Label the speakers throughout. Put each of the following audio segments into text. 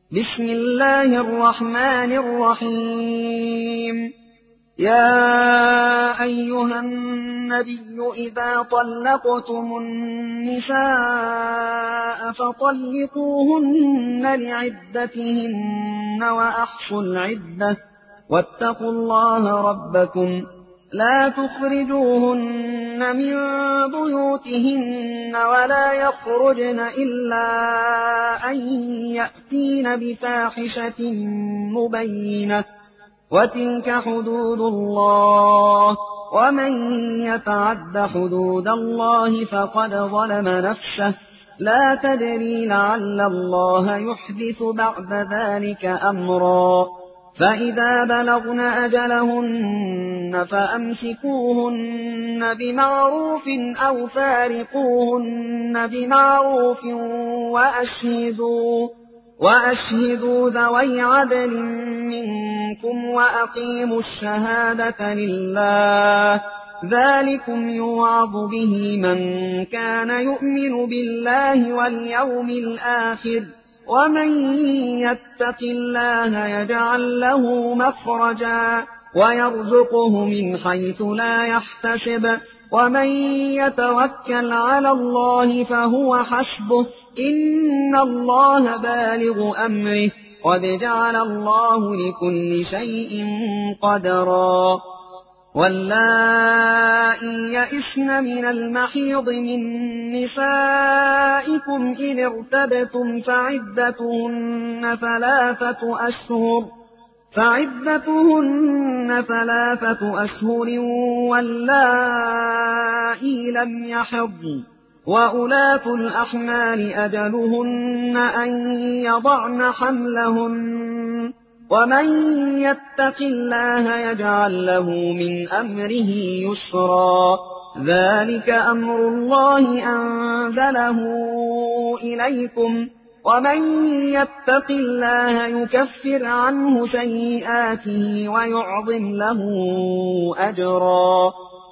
Speaker 1: بسم الله الرحمن الرحيم. يا أيها النبي إذا طلقتم النساء فطلقوهن لعدتهن وأحصوا العدة واتقوا الله ربكم لا تخرجوهن من بيوتهن ولا يخرجن إلا أن يأتين بفاحشة مبينة وتلك حدود الله ومن يتعد حدود الله فقد ظلم نفسه لا تدري لعل الله يحدث بعد ذلك أمرا. فإذا بلغن أجلهن فأمسكوهن بمعروف أو فارقوهن بمعروف وأشهدوا ذوي عدل منكم وأقيموا الشهادة لله ذلكم يوعظ به من كان يؤمن بالله واليوم الآخر ومن يتق الله يجعل له مخرجا ويرزقه من حيث لا يحتسب ومن يتوكل على الله فهو حسبه إن الله بالغ أمره قد جعل الله لكل شيء قدرا. واللائي يئسن من المحيض من نسائكم إن ارتبتم فعدتهن ثلاثة أشهر واللائي لم يحضن وأولاة الأحمال أجلهن أن يضعن حملهن ومن يتق الله يجعل له من أمره يسرا. ذلك أمر الله أنزله إليكم ومن يتق الله يكفر عنه سيئاته ويعظم له أجرا.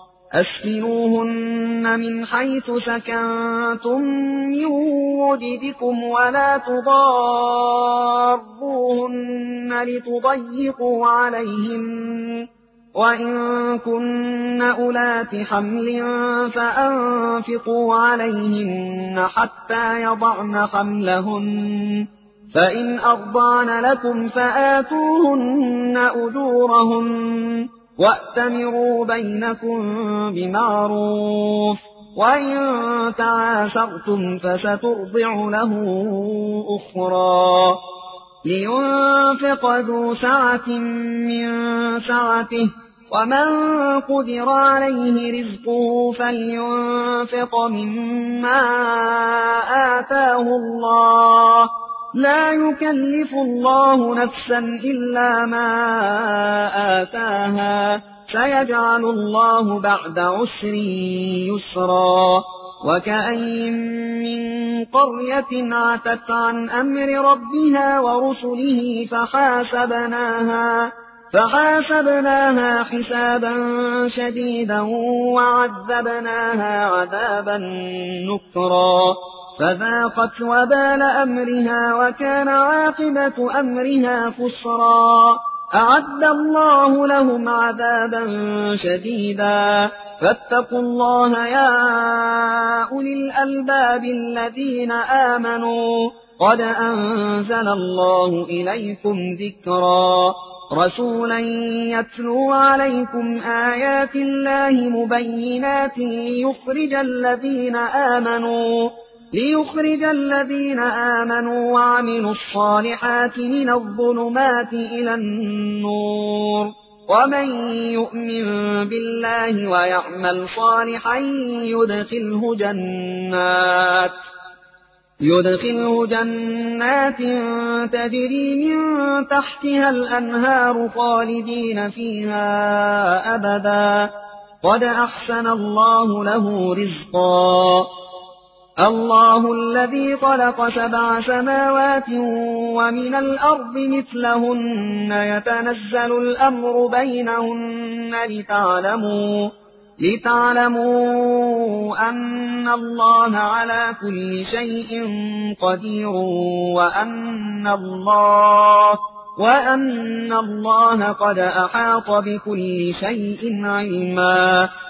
Speaker 1: أسكنوهن من حيث سكنتم من وجدكم ولا تضاروهن لتضيقوا عليهن وإن كن أولات حمل فأنفقوا عليهن حتى يضعن حملهن فإن أرضعن لكم فآتوهن أجورهن وأتمروا بينكم بمعروف وإن تعاسرتم فسترضع له أخرى. لينفق ذو سعة من سعته ومن قدر عليه رزقه فلينفق مما آتاه الله لا يكلف الله نفسا إلا ما آتاها سيجعل الله بعد عسر يسرا. وكأين من قرية عتت عن أمر ربها ورسله فحاسبناها حسابا شديدا وعذبناها عذابا نكرا فذاقت وبال أمرها وكان عاقبة أمرها خسرا. أعد الله لهم عذابا شديدا فاتقوا الله يا أولي الألباب الذين آمنوا قد أنزل الله إليكم ذكرا رسولا يتلو عليكم آيات الله مبينات ليخرج الذين آمنوا وعملوا الصالحات من الظلمات إلى النور ومن يؤمن بالله ويعمل صالحا يدخله جنات تجري من تحتها الأنهار خالدين فيها أبدا قد أحسن الله له رزقا. الله الذي خلق 7 سماوات ومن الأرض مثلهن يتنزل الأمر بينهن لتعلموا أن الله على كل شيء قدير وأن الله قد أحاط بكل شيء علما